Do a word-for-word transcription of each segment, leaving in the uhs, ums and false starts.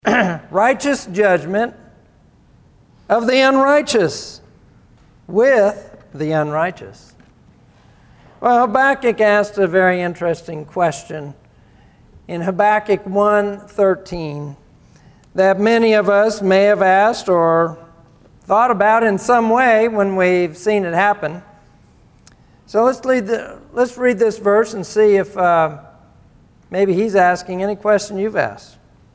righteous judgment of the unrighteous with the unrighteous. Well, Habakkuk asked a very interesting question in Habakkuk one thirteen that many of us may have asked or thought about in some way when we've seen it happen. So let's read, the, let's read this verse and see if uh, maybe he's asking any question you've asked.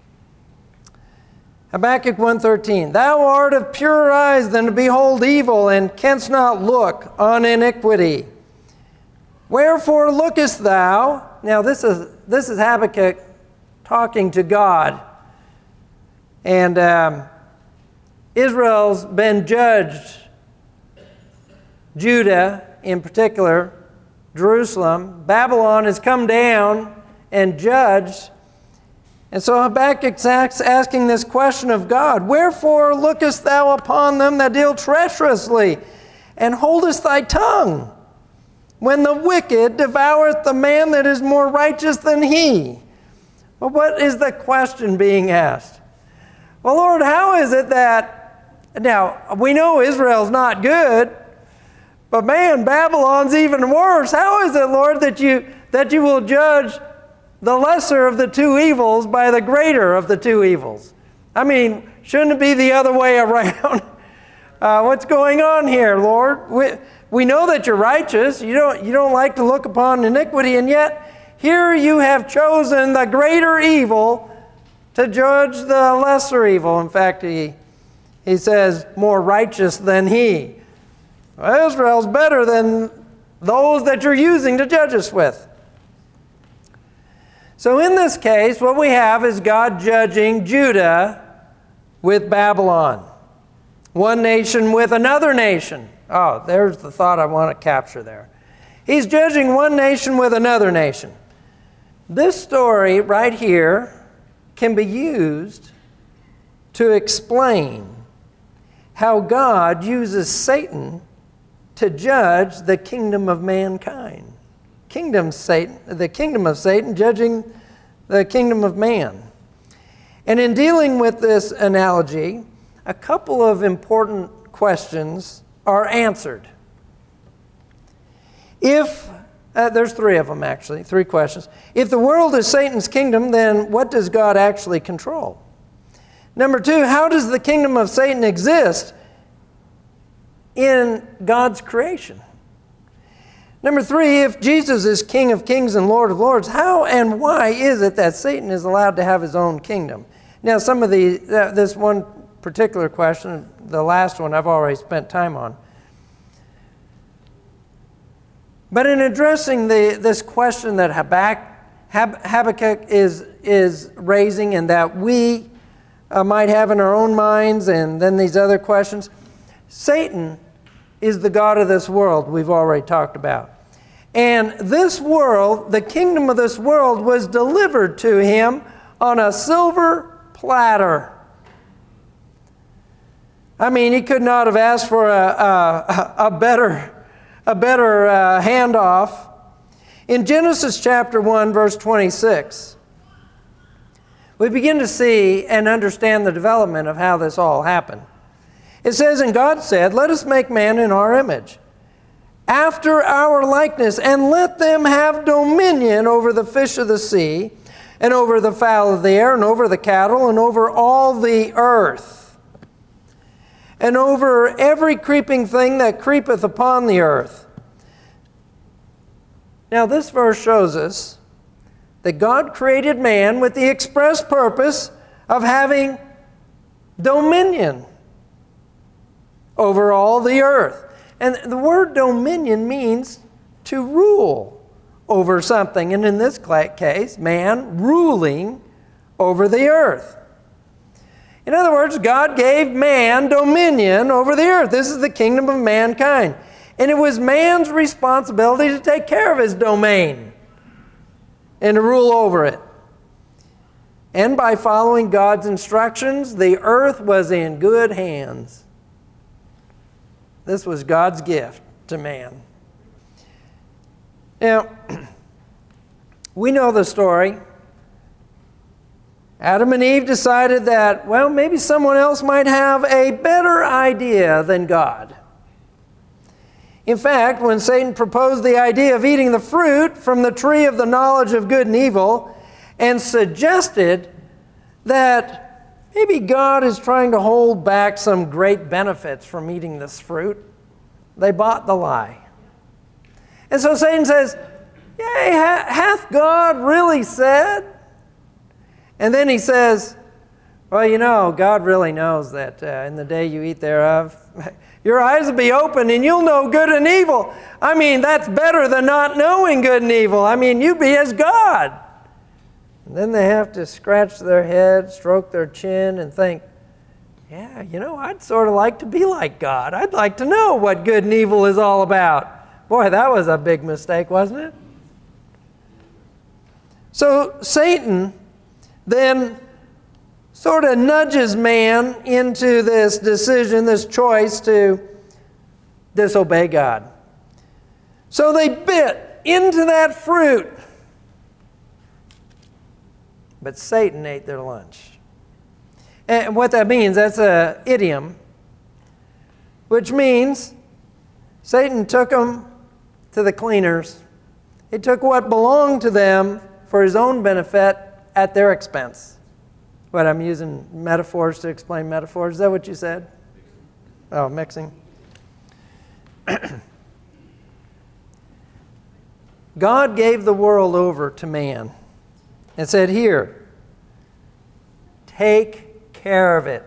Habakkuk one thirteen, Thou art of purer eyes than to behold evil, and canst not look on iniquity. Wherefore lookest thou? Now this is this is Habakkuk talking to God. And um, Israel's been judged. Judah, in particular, Jerusalem. Babylon has come down and judged. And so Habakkuk's asking this question of God, Wherefore lookest thou upon them that deal treacherously, and holdest thy tongue, when the wicked devoureth the man that is more righteous than he? Well, what is the question being asked? Well, Lord, how is it that, now, we know Israel's not good, but man, Babylon's even worse. How is it, Lord, that you that you will judge the lesser of the two evils by the greater of the two evils? I mean, shouldn't it be the other way around? uh, what's going on here, Lord? We, we know that you're righteous. You don't, you don't like to look upon iniquity, and yet here you have chosen the greater evil to judge the lesser evil. In fact, he, he says, more righteous than he. Well, Israel's better than those that you're using to judge us with. So in this case, what we have is God judging Judah with Babylon. One nation with another nation. Oh, there's the thought I want to capture there. He's judging one nation with another nation. This story right here can be used to explain how God uses Satan to judge the kingdom of mankind. Kingdom Satan, the kingdom of Satan judging the kingdom of man. And in dealing with this analogy, a couple of important questions are answered. If, uh, there's three of them actually, three questions. If the world is Satan's kingdom, then what does God actually control? Number two, how does the kingdom of Satan exist in God's creation? Number three, if Jesus is King of Kings and Lord of Lords, how and why is it that Satan is allowed to have his own kingdom? Now, some of the, uh, this one particular question, the last one I've already spent time on. But in addressing the, this question that Habakkuk, Hab, Habakkuk is, is raising and that we uh, might have in our own minds, and then these other questions, Satan is the god of this world we've already talked about. And this world, the kingdom of this world, was delivered to him on a silver platter. I mean, he could not have asked for a, a, a better, a better uh, handoff. In Genesis chapter one, verse twenty-six, we begin to see and understand the development of how this all happened. It says, And God said, Let us make man in our image, after our likeness, and let them have dominion over the fish of the sea, and over the fowl of the air, and over the cattle, and over all the earth, and over every creeping thing that creepeth upon the earth. Now this verse shows us that God created man with the express purpose of having dominion over all the earth. And the word dominion means to rule over something. And in this case, man ruling over the earth. In other words, God gave man dominion over the earth. This is the kingdom of mankind. And it was man's responsibility to take care of his domain and to rule over it. And by following God's instructions, the earth was in good hands. This was God's gift to man. Now, we know the story Adam and Eve decided that, well, maybe someone else might have a better idea than God. In fact, when Satan proposed the idea of eating the fruit from the tree of the knowledge of good and evil and suggested that maybe God is trying to hold back some great benefits from eating this fruit, they bought the lie. And so Satan says, yea, hath God really said? And then he says, well, you know, God really knows that uh, in the day you eat thereof, your eyes will be open and you'll know good and evil. I mean, that's better than not knowing good and evil. I mean, you'd be as God. And then they have to scratch their head, stroke their chin, and think, yeah, you know, I'd sort of like to be like God. I'd like to know what good and evil is all about. Boy, that was a big mistake, wasn't it? So Satan then sort of nudges man into this decision, this choice to disobey God. So they bit into that fruit, but Satan ate their lunch. And what that means, that's an idiom, which means Satan took them to the cleaners. He took what belonged to them for his own benefit at their expense. What, I'm using metaphors to explain metaphors. Is that what you said? Oh, mixing. God gave the world over to man and said, here, take care of it.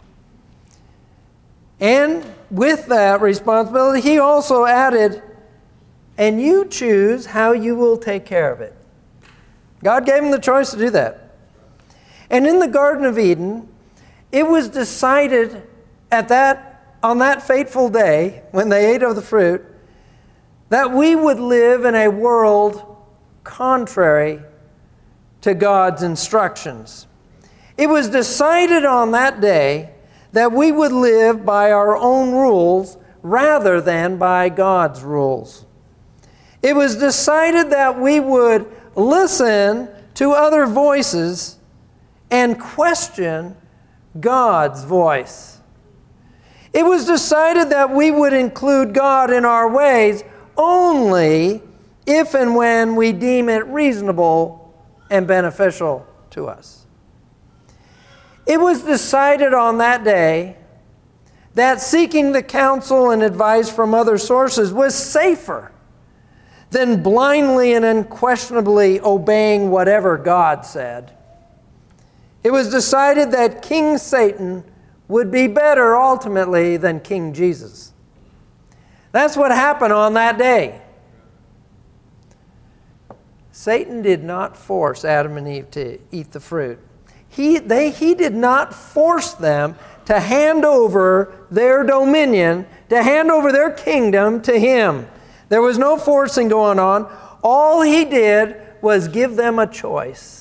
And with that responsibility, he also added, and you choose how you will take care of it. God gave him the choice to do that. And in the Garden of Eden, it was decided at that, on that fateful day, when they ate of the fruit, that we would live in a world contrary to God's instructions. It was decided on that day that we would live by our own rules rather than by God's rules. It was decided that we would listen to other voices and question God's voice. It was decided that we would include God in our ways only if and when we deem it reasonable and beneficial to us. It was decided on that day that seeking the counsel and advice from other sources was safer than blindly and unquestionably obeying whatever God said. It was decided that King Satan would be better ultimately than King Jesus. That's what happened on that day. Satan did not force Adam and Eve to eat the fruit. He, they, he did not force them to hand over their dominion, to hand over their kingdom to him. There was no forcing going on. All he did was give them a choice.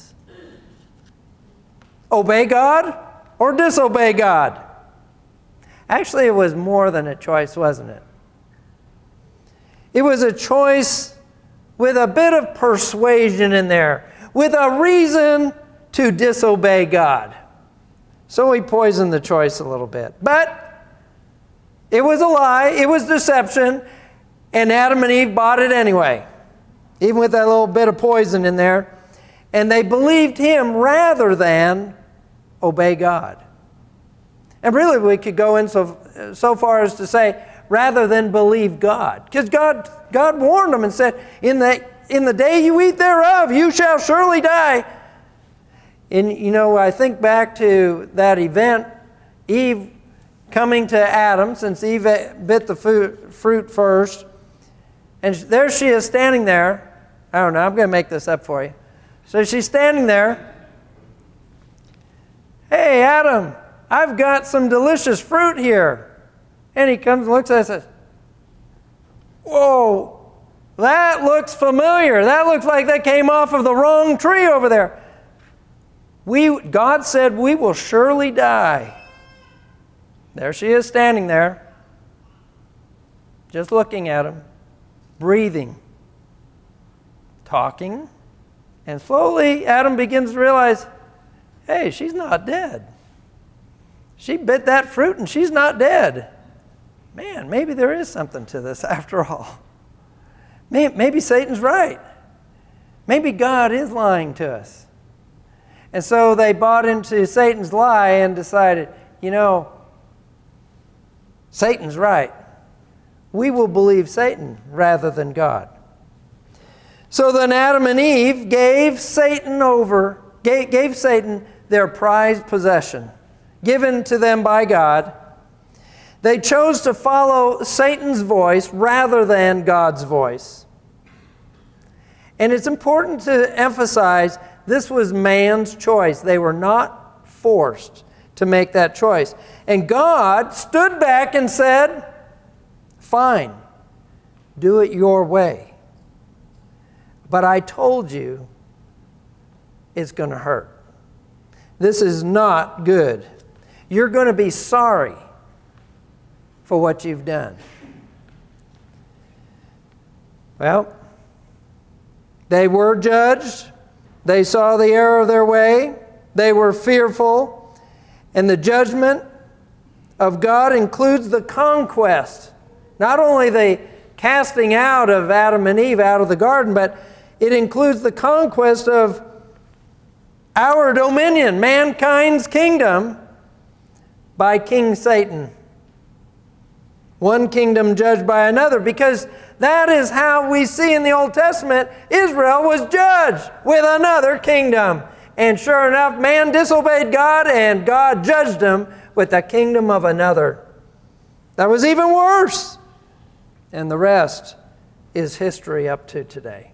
Obey God or disobey God. Actually, it was more than a choice, wasn't it? It was a choice with a bit of persuasion in there, with a reason to disobey God. So he poisoned the choice a little bit. But it was a lie, it was deception, and Adam and Eve bought it anyway, even with that little bit of poison in there. And they believed him rather than obey God. And really we could go in so, so far as to say, rather than believe God. Because God, God warned them and said, in the, in the day you eat thereof, you shall surely die. And you know, I think back to that event, Eve coming to Adam, since Eve bit the fruit, fruit first. And there she is standing there. I don't know, I'm going to make this up for you. So she's standing there. Hey, Adam, I've got some delicious fruit here. And he comes and looks at us and says, whoa, that looks familiar. That looks like that came off of the wrong tree over there. We, God said we will surely die. There she is standing there, just looking at him, breathing, talking. And slowly Adam begins to realize, hey, she's not dead. She bit that fruit and she's not dead. Man, maybe there is something to this after all. Maybe Satan's right. Maybe God is lying to us. And so they bought into Satan's lie and decided, you know, Satan's right. We will believe Satan rather than God. So then Adam and Eve gave Satan over, gave, gave Satan their prized possession, given to them by God. They chose to follow Satan's voice rather than God's voice. And it's important to emphasize this was man's choice. They were not forced to make that choice. And God stood back and said, fine, do it your way. But I told you it's going to hurt. This is not good. You're going to be sorry for what you've done. Well, they were judged. They saw the error of their way. They were fearful. And the judgment of God includes the conquest. Not only the casting out of Adam and Eve out of the garden, but it includes the conquest of our dominion, mankind's kingdom, by King Satan. One kingdom judged by another, because that is how we see in the Old Testament Israel was judged with another kingdom. And sure enough, man disobeyed God and God judged him with the kingdom of another. That was even worse. And the rest is history up to today.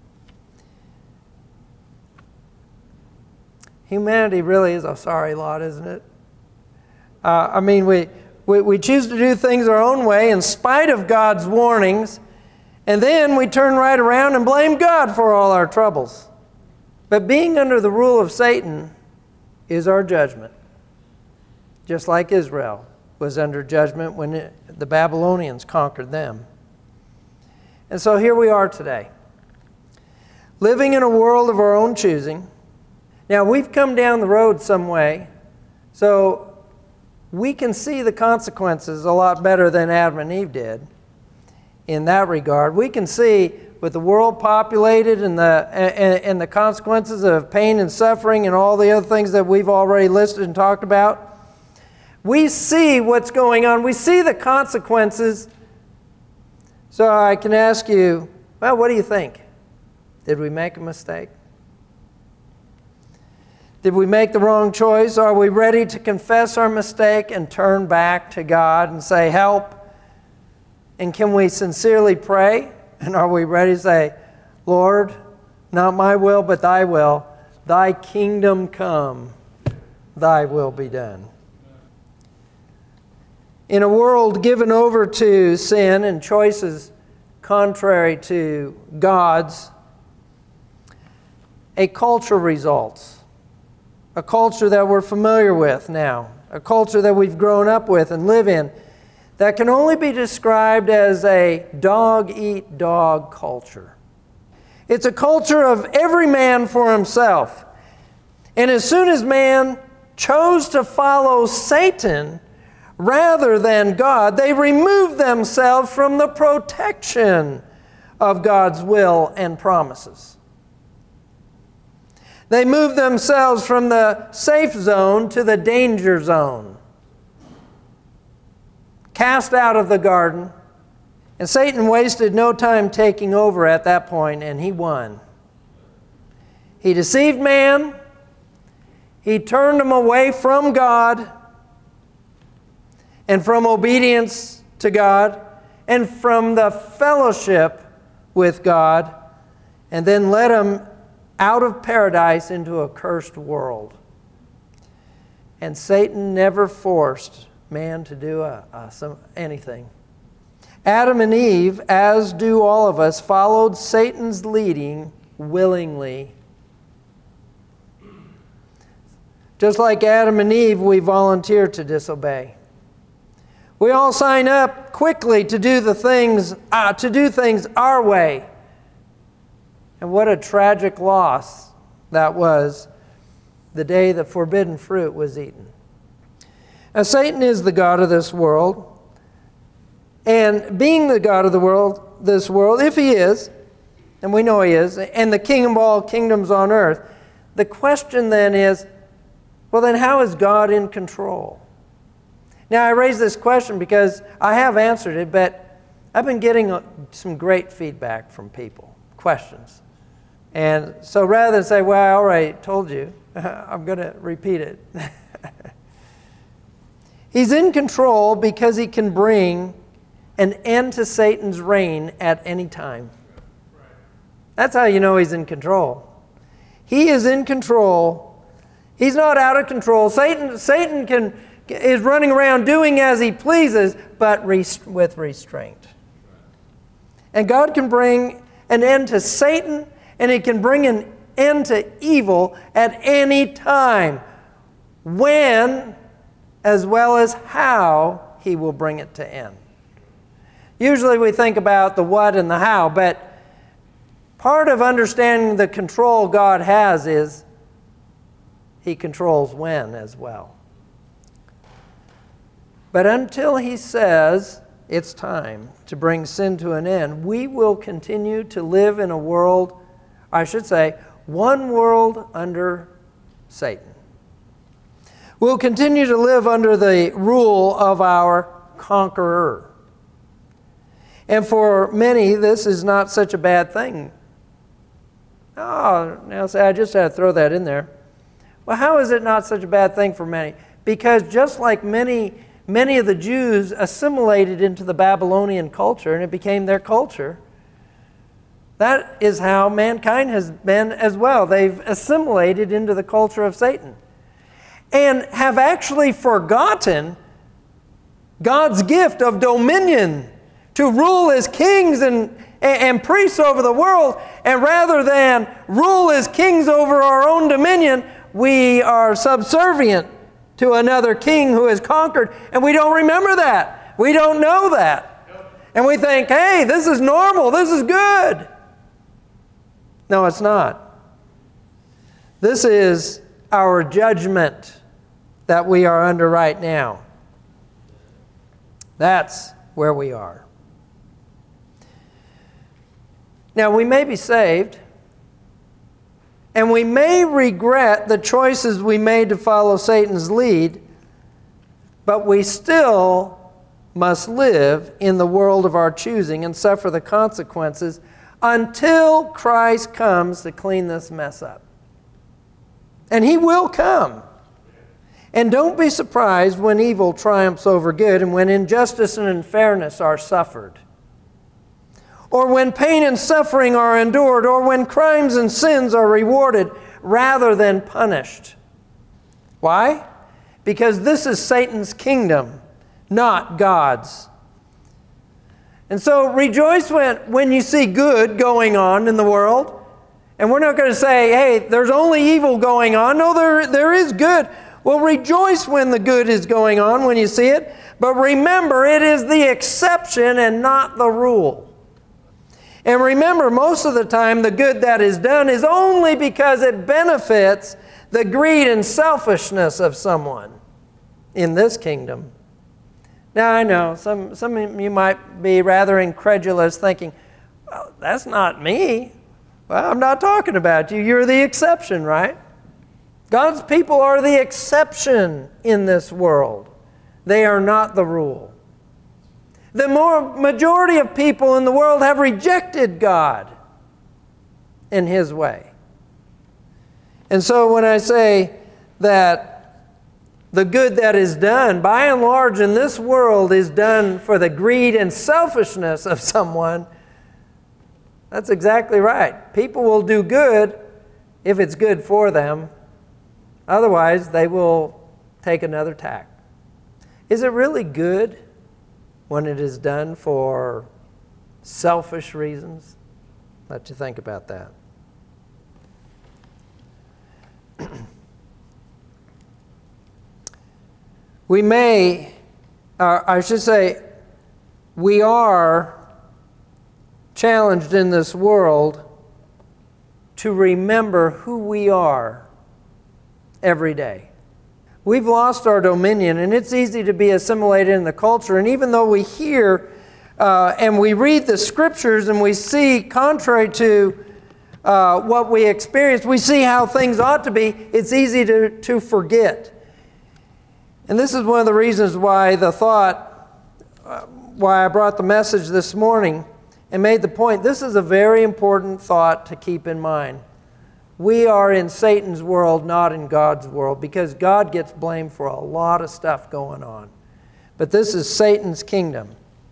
Humanity really is a sorry lot, isn't it? Uh, I mean, we, we, we choose to do things our own way in spite of God's warnings, and then we turn right around and blame God for all our troubles. But being under the rule of Satan is our judgment, just like Israel was under judgment when it, the Babylonians conquered them. And so here we are today, living in a world of our own choosing. Now, we've come down the road some way, so we can see the consequences a lot better than Adam and Eve did in that regard. We can see with the world populated and the, and, and the consequences of pain and suffering and all the other things that we've already listed and talked about. We see what's going on. We see the consequences. So I can ask you, well, what do you think? Did we make a mistake? Did we make the wrong choice? Are we ready to confess our mistake and turn back to God and say, help? And can we sincerely pray? And are we ready to say, Lord, not my will, but thy will. Thy kingdom come, thy will be done. In a world given over to sin and choices contrary to God's, a culture results. A culture that we're familiar with now. A culture that we've grown up with and live in. That can only be described as a dog-eat-dog culture. It's a culture of every man for himself. And as soon as man chose to follow Satan rather than God, they removed themselves from the protection of God's will and promises. They moved themselves from the safe zone to the danger zone. Cast out of the garden. And Satan wasted no time taking over at that point, and he won. He deceived man. He turned him away from God and from obedience to God and from the fellowship with God, and then led him out of paradise into a cursed world. And Satan never forced man to do a, a, some, anything. Adam and Eve, as do all of us, followed Satan's leading willingly. Just like Adam and Eve, we volunteer to disobey. We all sign up quickly to do the things, uh, to do things our way. And what a tragic loss that was the day the forbidden fruit was eaten. Now, Satan is the god of this world. And being the god of the world, this world, if he is, and we know he is, and the king of all kingdoms on earth, the question then is, well, then how is God in control? Now, I raise this question because I have answered it, but I've been getting some great feedback from people, questions. And so rather than say, well, I already told you, I'm going to repeat it. He's in control because he can bring an end to Satan's reign at any time. That's how you know he's in control. He is in control. He's not out of control. Satan, Satan can, is running around doing as he pleases, but rest, with restraint. And God can bring an end to Satan, and he can bring an end to evil at any time, when, as well as how, he will bring it to end. Usually we think about the what and the how, but part of understanding the control God has is he controls when as well. But until he says it's time to bring sin to an end, we will continue to live in a world, I should say, one world under Satan. We'll continue to live under the rule of our conqueror. And for many, this is not such a bad thing. Oh, now say, I just had to throw that in there. Well, how is it not such a bad thing for many? Because just like many, many of the Jews assimilated into the Babylonian culture, and it became their culture, that is how mankind has been as well. They've assimilated into the culture of Satan, and have actually forgotten God's gift of dominion to rule as kings and, and priests over the world. And rather than rule as kings over our own dominion, we are subservient to another king who has conquered. And we don't remember that. We don't know that. And we think, hey, this is normal. This is good. No, it's not. This is our judgment that we are under right now. That's where we are. Now, we may be saved, and we may regret the choices we made to follow Satan's lead, but we still must live in the world of our choosing and suffer the consequences until Christ comes to clean this mess up. And he will come. And don't be surprised when evil triumphs over good and when injustice and unfairness are suffered, or when pain and suffering are endured, or when crimes and sins are rewarded rather than punished. Why? Because this is Satan's kingdom, not God's. And so rejoice when, when you see good going on in the world. And we're not going to say, hey, there's only evil going on. No, there, there is good. Well, rejoice when the good is going on, when you see it. But remember, it is the exception and not the rule. And remember, most of the time, the good that is done is only because it benefits the greed and selfishness of someone in this kingdom. Now, I know some, some of you might be rather incredulous, thinking, well, that's not me. Well, I'm not talking about you. You're the exception, right? God's people are the exception in this world. They are not the rule. The more majority of people in the world have rejected God in his way. And so when I say that the good that is done, by and large in this world, is done for the greed and selfishness of someone, that's exactly right. People will do good if it's good for them. Otherwise, they will take another tack. Is it really good when it is done for selfish reasons? Let you think about that. We may, or I should say, we are challenged in this world to remember who we are every day. We've lost our dominion, and it's easy to be assimilated in the culture. And even though we hear uh, and we read the Scriptures and we see, contrary to uh, what we experience, we see how things ought to be, it's easy to, to forget. And this is one of the reasons why the thought, uh, why I brought the message this morning and made the point. This is a very important thought to keep in mind. We are in Satan's world, not in God's world, because God gets blamed for a lot of stuff going on. But this is Satan's kingdom.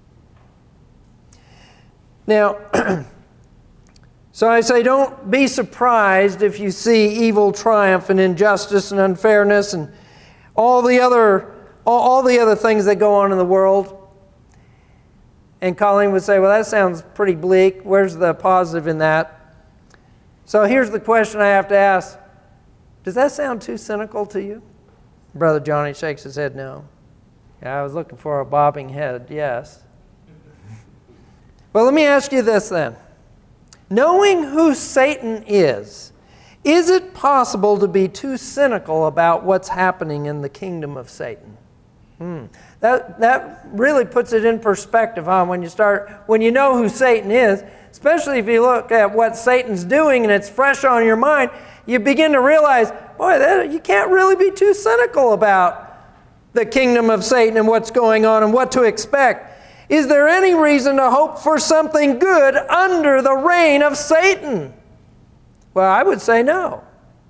Now, so I say, don't be surprised if you see evil triumph and injustice and unfairness and all the other, all, all the other things that go on in the world. And Colleen would say, well, that sounds pretty bleak. Where's the positive in that? So here's the question I have to ask. Does that sound too cynical to you? Brother Johnny shakes his head, no. Yeah, I was looking for a bobbing head, yes. Well, let me ask you this then. Knowing who Satan is, is it possible to be too cynical about what's happening in the kingdom of Satan? Hmm. That, that really puts it in perspective, huh? When you start, when you know who Satan is, especially if you look at what Satan's doing and it's fresh on your mind, you begin to realize, boy, that, you can't really be too cynical about the kingdom of Satan and what's going on and what to expect. Is there any reason to hope for something good under the reign of Satan? Well, I would say no.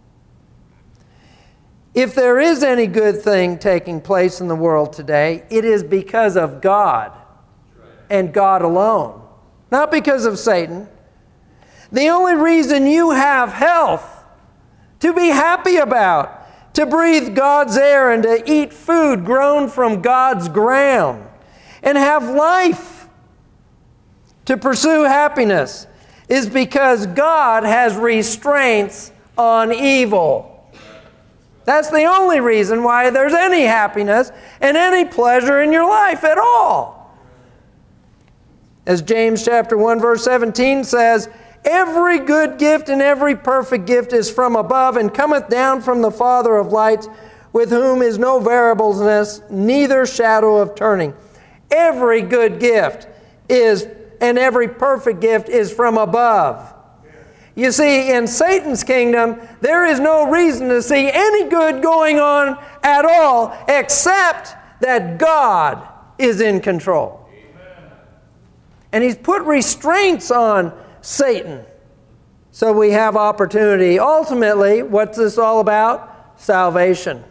If there is any good thing taking place in the world today, it is because of God and God alone, not because of Satan. The only reason you have health to be happy about, to breathe God's air and to eat food grown from God's ground, and have life to pursue happiness, is because God has restraints on evil. That's the only reason why there's any happiness and any pleasure in your life at all. As James chapter one verse seventeen says, every good gift and every perfect gift is from above and cometh down from the Father of lights, with whom is no variableness, neither shadow of turning. Every good gift is, and every perfect gift is from above. You see, in Satan's kingdom, there is no reason to see any good going on at all, except that God is in control. Amen. And He's put restraints on Satan. So we have opportunity. Ultimately, what's this all about? Salvation.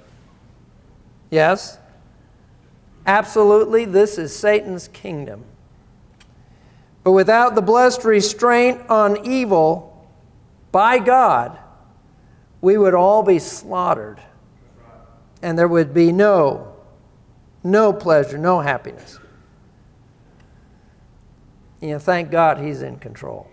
Yes? Absolutely, this is Satan's kingdom. But without the blessed restraint on evil by God, we would all be slaughtered. And there would be no, no pleasure, no happiness. You know, thank God He's in control.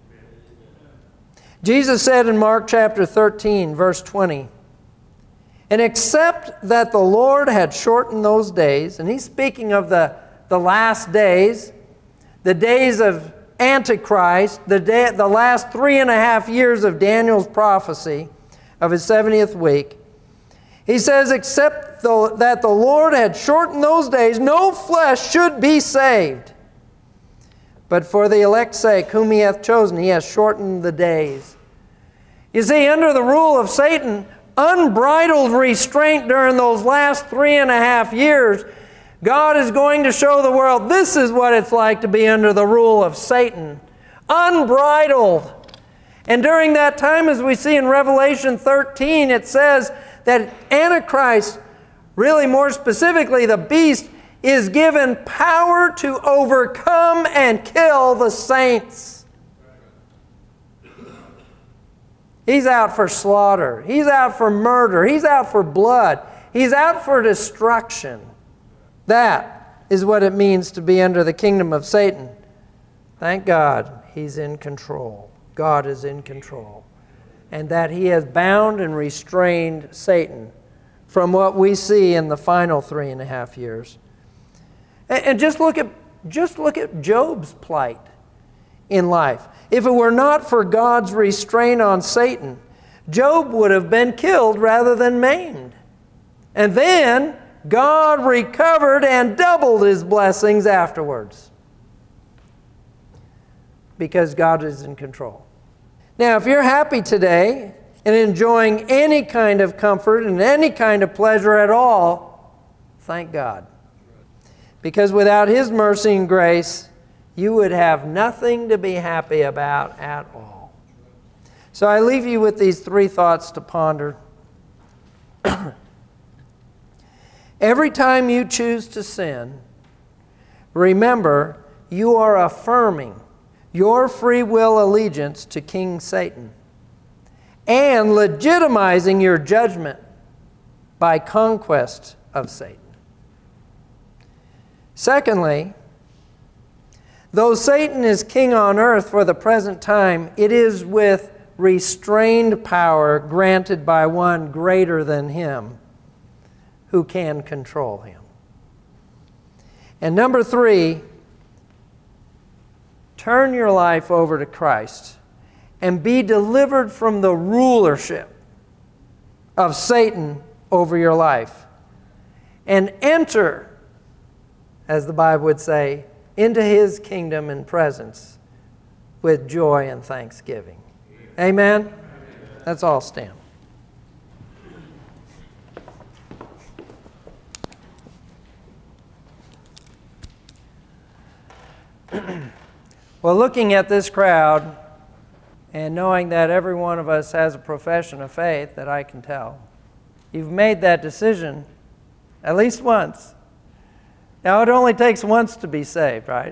Jesus said in Mark chapter thirteen, verse twenty, and except that the Lord had shortened those days, and He's speaking of the, the last days, the days of Antichrist, the, day, the last three and a half years of Daniel's prophecy of his seventieth week. He says, except the, that the Lord had shortened those days, no flesh should be saved. But for the elect's sake, whom He hath chosen, He hath shortened the days. You see, under the rule of Satan, unbridled restraint during those last three and a half years, God is going to show the world this is what it's like to be under the rule of Satan. Unbridled. And during that time, as we see in Revelation thirteen, it says that Antichrist, really more specifically the beast, is given power to overcome and kill the saints. He's out for slaughter. He's out for murder. He's out for blood. He's out for destruction. That is what it means to be under the kingdom of Satan. Thank God He's in control. God is in control. And that He has bound and restrained Satan from what we see in the final three and a half years. And just look at, just look at Job's plight in life. If it were not for God's restraint on Satan, Job would have been killed rather than maimed. And then God recovered and doubled his blessings afterwards. Because God is in control. Now, if you're happy today and enjoying any kind of comfort and any kind of pleasure at all, thank God. Because without his mercy and grace, you would have nothing to be happy about at all. So I leave you with these three thoughts to ponder. Every time you choose to sin, remember you are affirming your free will allegiance to King Satan and legitimizing your judgment by conquest of Satan. Secondly, though Satan is king on earth for the present time, it is with restrained power granted by one greater than him who can control him. And number three, turn your life over to Christ and be delivered from the rulership of Satan over your life and enter, as the Bible would say, into his kingdom and presence with joy and thanksgiving. Amen? Amen. Let's all stand. Well, looking at this crowd and knowing that every one of us has a profession of faith that I can tell, you've made that decision at least once. Now, it only takes once to be saved, right?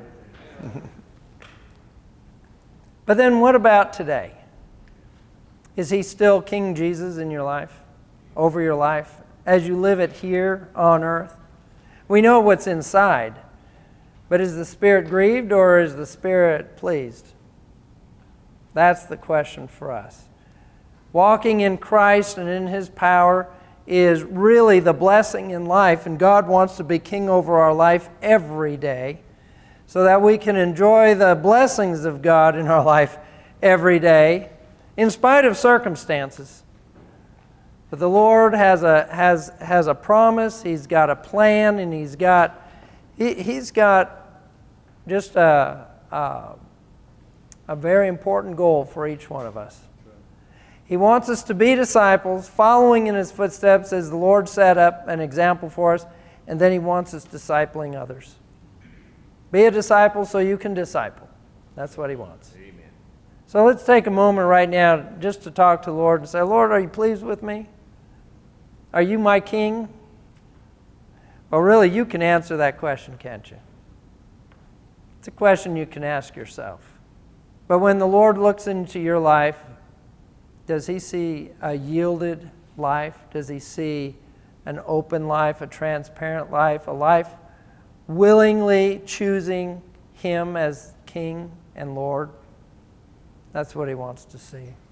But then what about today? Is he still King Jesus in your life, over your life, as you live it here on earth? We know what's inside, but is the Spirit grieved or is the Spirit pleased? That's the question for us. Walking in Christ and in his power is really the blessing in life, and God wants to be king over our life every day so that we can enjoy the blessings of God in our life every day in spite of circumstances. But the Lord has a has has a promise, he's got a plan, and he's got he, he's got just a, a a very important goal for each one of us. He wants us to be disciples, following in his footsteps as the Lord set up an example for us, and then he wants us discipling others. Be a disciple so you can disciple. That's what he wants. Amen. So let's take a moment right now just to talk to the Lord and say, Lord, are you pleased with me? Are you my king? Well, really, you can answer that question, can't you? It's a question you can ask yourself. But when the Lord looks into your life, does he see a yielded life? Does he see an open life, a transparent life, a life willingly choosing him as King and Lord? That's what he wants to see.